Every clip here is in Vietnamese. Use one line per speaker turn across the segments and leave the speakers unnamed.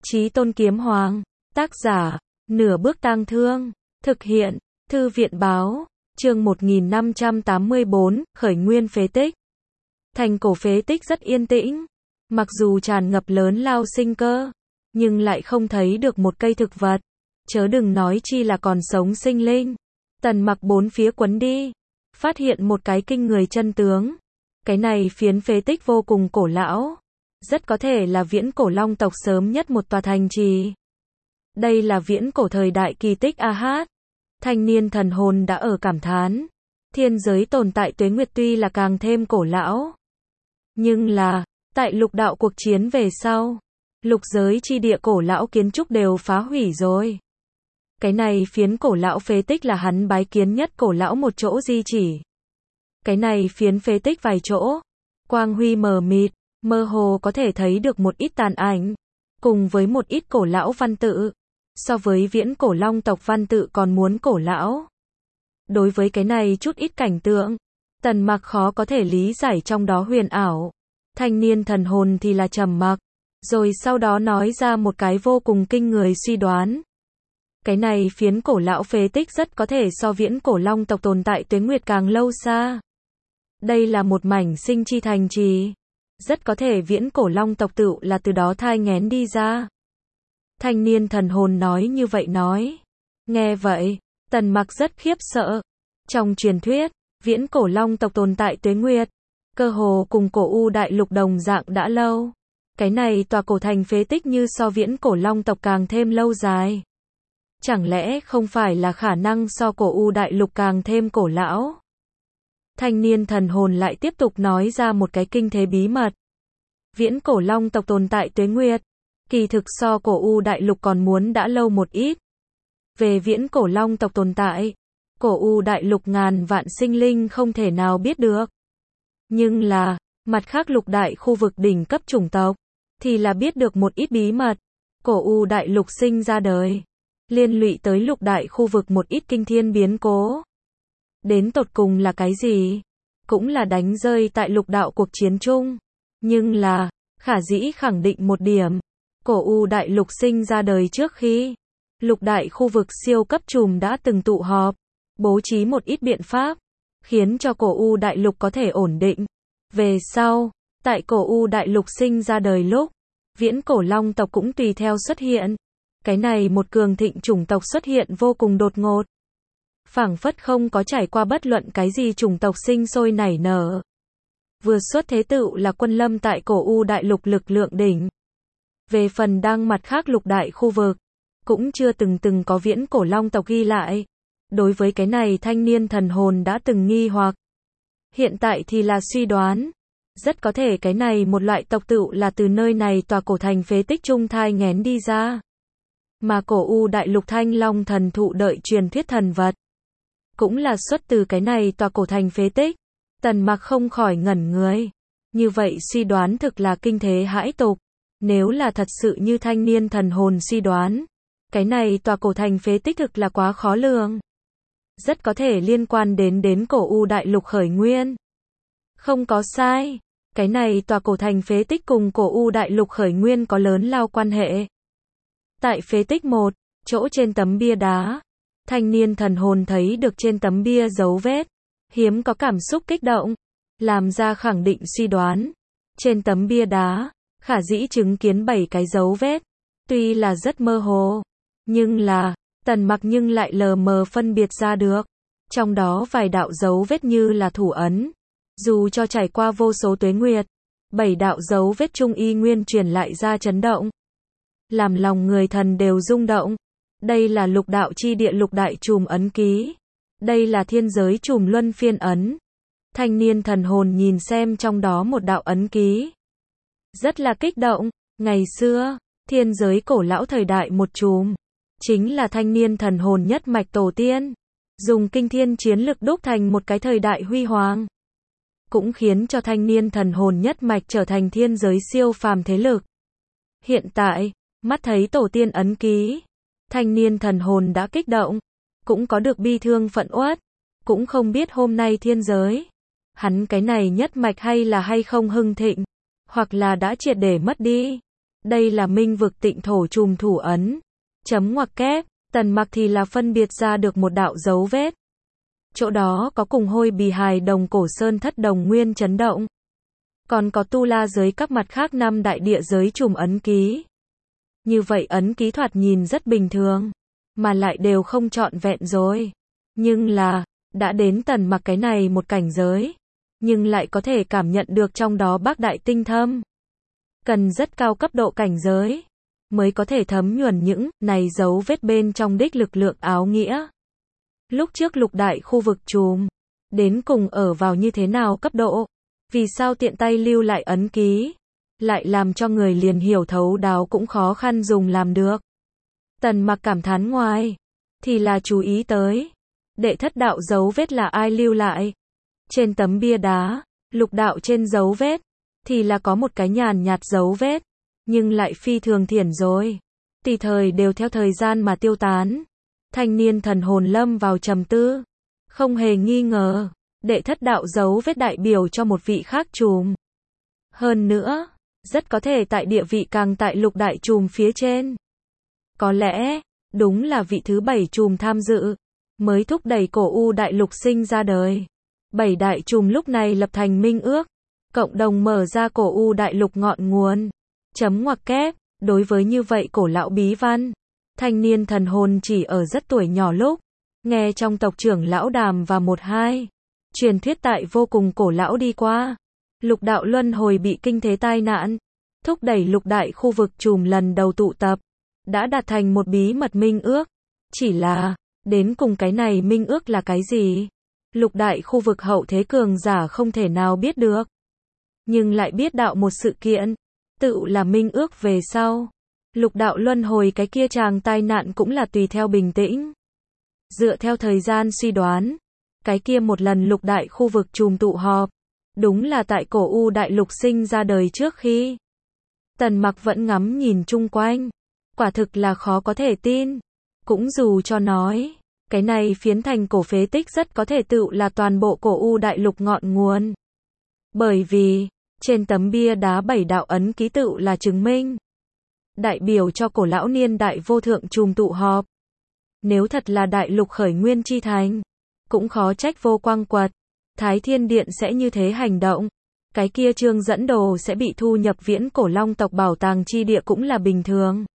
Chí Tôn Kiếm Hoàng. Tác giả, Nửa Bước Tang Thương. Thực hiện, Thư viện Báo. Chương 1584, Khởi Nguyên Phế Tích. Thành cổ phế tích rất yên tĩnh. Mặc dù tràn ngập lớn lao sinh cơ, nhưng lại không thấy được một cây thực vật. Chớ đừng nói chi là còn sống sinh linh. Tần Mặc bốn phía quấn đi, phát hiện một cái kinh người chân tướng. Cái này phiến phế tích vô cùng cổ lão, rất có thể là viễn cổ Long tộc sớm nhất một tòa thành trì. Đây là viễn cổ thời đại kỳ tích a hát. Thanh niên thần hồn đã ở cảm thán. Thiên giới tồn tại tuế nguyệt tuy là càng thêm cổ lão, nhưng là, tại lục đạo cuộc chiến về sau, lục giới chi địa cổ lão kiến trúc đều phá hủy rồi. Cái này phiến cổ lão phế tích là hắn bái kiến nhất cổ lão một chỗ di chỉ. Cái này phiến phế tích vài chỗ, quang huy mờ mịt, mơ hồ có thể thấy được một ít tàn ảnh, cùng với một ít cổ lão văn tự. So với viễn cổ Long tộc văn tự còn muốn cổ lão. Đối với cái này chút ít cảnh tượng, Tần Mặc khó có thể lý giải trong đó huyền ảo. Thanh niên thần hồn thì là trầm mặc, rồi sau đó nói ra một cái vô cùng kinh người suy đoán. Cái này phiến cổ lão phế tích rất có thể so viễn cổ Long tộc tồn tại tuế nguyệt càng lâu xa. Đây là một mảnh sinh chi thành trì, rất có thể viễn cổ Long tộc tựu là từ đó thai nghén đi ra. Thanh niên thần hồn nói như vậy nói. Nghe vậy, Tần Mặc rất khiếp sợ. Trong truyền thuyết, viễn cổ Long tộc tồn tại tuế nguyệt, cơ hồ cùng cổ U đại lục đồng dạng đã lâu. Cái này tòa cổ thành phế tích như so viễn cổ Long tộc càng thêm lâu dài. Chẳng lẽ không phải là khả năng so cổ U đại lục càng thêm cổ lão? Thanh niên thần hồn lại tiếp tục nói ra một cái kinh thế bí mật. Viễn cổ Long tộc tồn tại tuế nguyệt, kỳ thực so cổ U đại lục còn muốn đã lâu một ít. Về viễn cổ Long tộc tồn tại, cổ U đại lục ngàn vạn sinh linh không thể nào biết được. Nhưng là, mặt khác lục đại khu vực đỉnh cấp chủng tộc, thì là biết được một ít bí mật. Cổ U đại lục sinh ra đời, liên lụy tới lục đại khu vực một ít kinh thiên biến cố. Đến tột cùng là cái gì? Cũng là đánh rơi tại lục đạo cuộc chiến chung. Nhưng là, khả dĩ khẳng định một điểm. Cổ U đại lục sinh ra đời trước khi, lục đại khu vực siêu cấp trùm đã từng tụ họp, bố trí một ít biện pháp, khiến cho cổ U đại lục có thể ổn định. Về sau, tại cổ U đại lục sinh ra đời lúc, viễn cổ Long tộc cũng tùy theo xuất hiện. Cái này một cường thịnh chủng tộc xuất hiện vô cùng đột ngột. Phảng phất không có trải qua bất luận cái gì chủng tộc sinh sôi nảy nở. Vừa xuất thế tựu là quân lâm tại cổ U đại lục lực lượng đỉnh. Về phần đang mặt khác lục đại khu vực, cũng chưa từng có viễn cổ Long tộc ghi lại. Đối với cái này thanh niên thần hồn đã từng nghi hoặc. Hiện tại thì là suy đoán. Rất có thể cái này một loại tộc tựu là từ nơi này tòa cổ thành phế tích trung thai nghén đi ra. Mà cổ U đại lục thanh long thần thụ đợi truyền thuyết thần vật, cũng là xuất từ cái này tòa cổ thành phế tích. Tần Mặc không khỏi ngẩn người. Như vậy suy đoán thực là kinh thế hãi tục. Nếu là thật sự như thanh niên thần hồn suy đoán, cái này tòa cổ thành phế tích thực là quá khó lường. Rất có thể liên quan đến cổ U đại lục khởi nguyên. Không có sai, cái này tòa cổ thành phế tích cùng cổ U đại lục khởi nguyên có lớn lao quan hệ. Tại phế tích 1, chỗ trên tấm bia đá, thanh niên thần hồn thấy được trên tấm bia dấu vết, hiếm có cảm xúc kích động, làm ra khẳng định suy đoán. Trên tấm bia đá, khả dĩ chứng kiến 7 cái dấu vết, tuy là rất mơ hồ, nhưng là, Tần Mặc nhưng lại lờ mờ phân biệt ra được. Trong đó vài đạo dấu vết như là thủ ấn, dù cho trải qua vô số tuế nguyệt, 7 đạo dấu vết trung y nguyên truyền lại ra chấn động, làm lòng người thần đều rung động. Đây là lục đạo chi địa lục đại chùm ấn ký. Đây là thiên giới chùm luân phiên ấn. Thanh niên thần hồn nhìn xem trong đó một đạo ấn ký, rất là kích động. Ngày xưa, thiên giới cổ lão thời đại một chùm, chính là thanh niên thần hồn nhất mạch tổ tiên, dùng kinh thiên chiến lực đúc thành một cái thời đại huy hoàng, cũng khiến cho thanh niên thần hồn nhất mạch trở thành thiên giới siêu phàm thế lực. Hiện tại, mắt thấy tổ tiên ấn ký, thanh niên thần hồn đã kích động, cũng có được bi thương phẫn uất, cũng không biết hôm nay thiên giới, hắn cái này nhất mạch hay không hưng thịnh, hoặc là đã triệt để mất đi. Đây là Minh vực Tịnh thổ trùm thủ ấn. Chấm ngoặc kép, Tần Mặc thì là phân biệt ra được một đạo dấu vết. Chỗ đó có cùng hôi bì hài đồng cổ sơn thất đồng nguyên chấn động. Còn có tu la giới các mặt khác 5 đại địa giới trùm ấn ký. Như vậy ấn ký thoạt nhìn rất bình thường, mà lại đều không trọn vẹn rồi. Nhưng là, đã đến Tần Mặc cái này một cảnh giới, nhưng lại có thể cảm nhận được trong đó bác đại tinh thâm. Cần rất cao cấp độ cảnh giới, mới có thể thấm nhuần những này dấu vết bên trong đích lực lượng áo nghĩa. Lúc trước lục đại khu vực trùm, đến cùng ở vào như thế nào cấp độ? Vì sao tiện tay lưu lại ấn ký, lại làm cho người liền hiểu thấu đáo cũng khó khăn dùng làm được. Tần Mặc cảm thán ngoài, thì là chú ý tới, đệ thất đạo dấu vết là ai lưu lại? Trên tấm bia đá, lục đạo trên dấu vết, thì là có một cái nhàn nhạt dấu vết, nhưng lại phi thường thiển rồi. Tùy thời đều theo thời gian mà tiêu tán. Thanh niên thần hồn lâm vào trầm tư. Không hề nghi ngờ, đệ thất đạo dấu vết đại biểu cho một vị khác trùm. Hơn nữa, rất có thể tại địa vị càng tại lục đại trùm phía trên. Có lẽ, đúng là vị thứ 7 trùm tham dự, mới thúc đẩy cổ U đại lục sinh ra đời. 7 đại trùm lúc này lập thành minh ước, cộng đồng mở ra cổ U đại lục ngọn nguồn. Chấm ngoặc kép, đối với như vậy cổ lão bí văn, thanh niên thần hồn chỉ ở rất tuổi nhỏ lúc, nghe trong tộc trưởng lão đàm và 1-2, truyền thuyết tại vô cùng cổ lão đi qua. Lục đạo luân hồi bị kinh thế tai nạn, thúc đẩy lục đại khu vực trùm lần đầu tụ tập, đã đạt thành một bí mật minh ước. Chỉ là, đến cùng cái này minh ước là cái gì? Lục đại khu vực hậu thế cường giả không thể nào biết được. Nhưng lại biết đạo một sự kiện, tự là minh ước về sau. Lục đạo luân hồi cái kia chàng tai nạn cũng là tùy theo bình tĩnh. Dựa theo thời gian suy đoán, cái kia một lần lục đại khu vực trùm tụ họp, đúng là tại cổ U đại lục sinh ra đời trước khi. Tần Mặc vẫn ngắm nhìn chung quanh, quả thực là khó có thể tin. Cũng dù cho nói, cái này phiến thành cổ phế tích rất có thể tự là toàn bộ cổ U đại lục ngọn nguồn. Bởi vì, trên tấm bia đá 7 đạo ấn ký tự là chứng minh, đại biểu cho cổ lão niên đại vô thượng trùm tụ họp. Nếu thật là đại lục khởi nguyên chi thành, cũng khó trách Vô Quang Quật, Thái Thiên Điện sẽ như thế hành động. Cái kia Trương dẫn đồ sẽ bị thu nhập viễn cổ long tộc bảo tàng chi địa cũng là bình thường.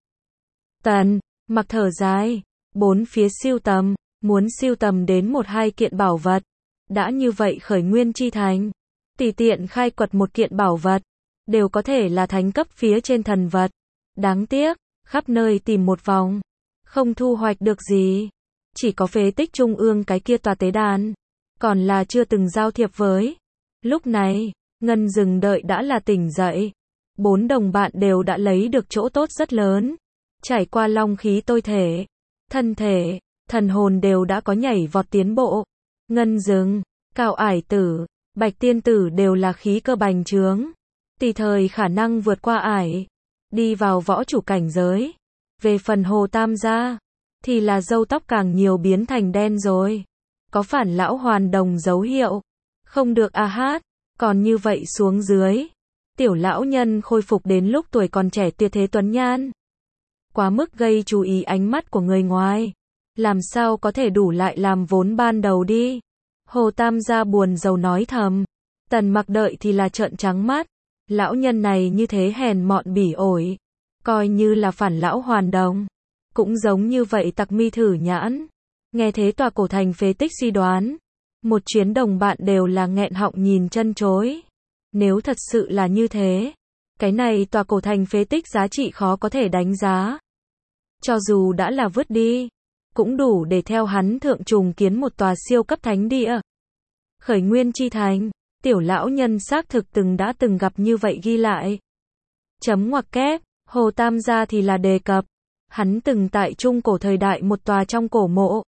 Tần Mặc thở dài, bốn phía siêu tầm, muốn siêu tầm đến 1-2 kiện bảo vật. Đã như vậy khởi nguyên chi thành, tùy tiện khai quật một kiện bảo vật, đều có thể là thánh cấp phía trên thần vật. Đáng tiếc, khắp nơi tìm một vòng, không thu hoạch được gì. Chỉ có phế tích trung ương cái kia tòa tế đàn, còn là chưa từng giao thiệp với. Lúc này, Ngân Dừng đợi đã là tỉnh dậy. 4 đồng bạn đều đã lấy được chỗ tốt rất lớn. Trải qua long khí tôi thể, thân thể, thần hồn đều đã có nhảy vọt tiến bộ. Ngân Dừng, Cao Ải Tử, Bạch Tiên Tử đều là khí cơ bành trướng. Tùy thời khả năng vượt qua ải, đi vào võ chủ cảnh giới. Về phần Hồ Tam gia, thì là râu tóc càng nhiều biến thành đen rồi. Có phản lão hoàn đồng dấu hiệu. Không được a hát, còn như vậy xuống dưới. Tiểu lão nhân khôi phục đến lúc tuổi còn trẻ tuyệt thế tuấn nhan. Quá mức gây chú ý ánh mắt của người ngoài. Làm sao có thể đủ lại làm vốn ban đầu đi. Hồ Tam gia buồn rầu nói thầm. Tần Mặc đợi thì là trợn trắng mắt. Lão nhân này như thế hèn mọn bỉ ổi. Coi như là phản lão hoàn đồng. Cũng giống như vậy tặc mi thử nhãn. Nghe thế tòa cổ thành phế tích suy đoán. Một chuyến đồng bạn đều là nghẹn họng nhìn chân chối. Nếu thật sự là như thế, cái này tòa cổ thành phế tích giá trị khó có thể đánh giá. Cho dù đã là vứt đi, cũng đủ để theo hắn thượng trùng kiến một tòa siêu cấp thánh địa. Khởi nguyên chi thành, tiểu lão nhân xác thực đã từng gặp như vậy ghi lại. Chấm ngoặc kép, Hồ Tam gia thì là đề cập. Hắn từng tại trung cổ thời đại một tòa trong cổ mộ.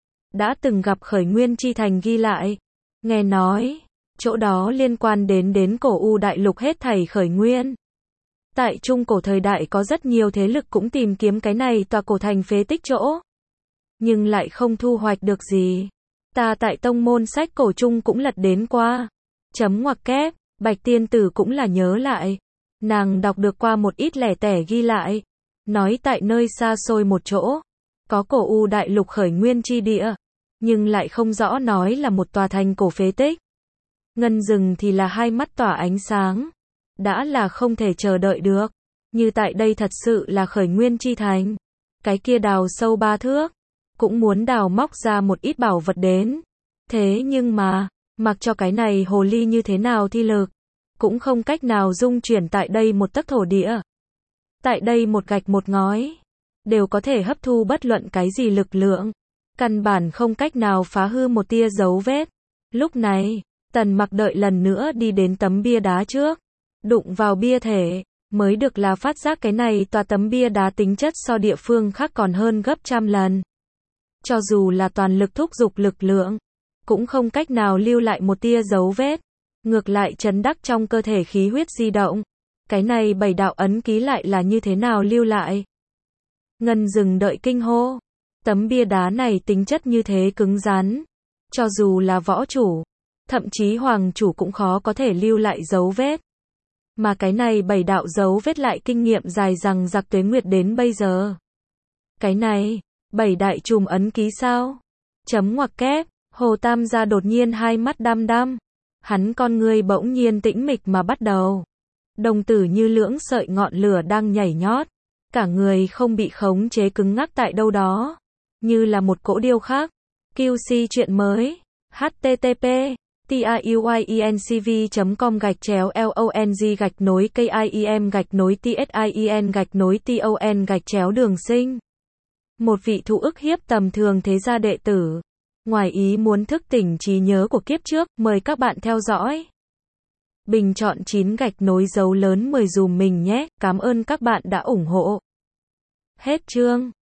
Đã từng gặp khởi nguyên chi thành ghi lại. Nghe nói, chỗ đó liên quan đến cổ U đại lục hết thảy khởi nguyên. Tại trung cổ thời đại có rất nhiều thế lực cũng tìm kiếm cái này tòa cổ thành phế tích chỗ. Nhưng lại không thu hoạch được gì. Ta tại tông môn sách cổ trung cũng lật đến qua. Chấm ngoặc kép, Bạch Tiên Tử cũng là nhớ lại. Nàng đọc được qua một ít lẻ tẻ ghi lại, nói tại nơi xa xôi một chỗ, có cổ U đại lục khởi nguyên chi địa, nhưng lại không rõ nói là một tòa thành cổ phế tích. Ngân Dừng thì là hai mắt tỏa ánh sáng, đã là không thể chờ đợi được, như tại đây thật sự là khởi nguyên chi thành. Cái kia đào sâu 3 thước, cũng muốn đào móc ra một ít bảo vật đến. Thế nhưng mà, mặc cho cái này hồ ly như thế nào thi lực, cũng không cách nào dung chuyển tại đây một tấc thổ địa. Tại đây một gạch một ngói, đều có thể hấp thu bất luận cái gì lực lượng, căn bản không cách nào phá hư một tia dấu vết. Lúc này, Tần Mặc đợi lần nữa đi đến tấm bia đá trước, đụng vào bia thể, mới được là phát giác cái này tòa tấm bia đá tính chất so địa phương khác còn hơn gấp trăm lần. Cho dù là toàn lực thúc giục lực lượng, cũng không cách nào lưu lại một tia dấu vết. Ngược lại chấn đắc trong cơ thể khí huyết di động. Cái này 7 đạo ấn ký lại là như thế nào lưu lại? Ngân Dừng đợi kinh hô. Tấm bia đá này tính chất như thế cứng rắn. Cho dù là võ chủ, thậm chí hoàng chủ cũng khó có thể lưu lại dấu vết. Mà cái này 7 đạo dấu vết lại kinh nghiệm dài rằng giặc tuế nguyệt đến bây giờ. Cái này, 7 đại chùm ấn ký sao? Chấm ngoặc kép, Hồ Tam gia đột nhiên hai mắt đăm đăm. Hắn con ngươi bỗng nhiên tĩnh mịch mà bắt đầu. Đồng tử như lưỡng sợi ngọn lửa đang nhảy nhót. Cả người không bị khống chế cứng ngắc tại đâu đó. Như là một cỗ điêu khắc. QC chuyện mới. http tiuyeng-long-kim-gạch-nối-tin-gạch-nối-ton-đường sinh. Một vị thụ ức hiếp tầm thường thế gia đệ tử. Ngoài ý muốn thức tỉnh trí nhớ của kiếp trước, mời các bạn theo dõi. Bình chọn 9 gạch nối dấu lớn 10 dùm mình nhé, cảm ơn các bạn đã ủng hộ. Hết chương.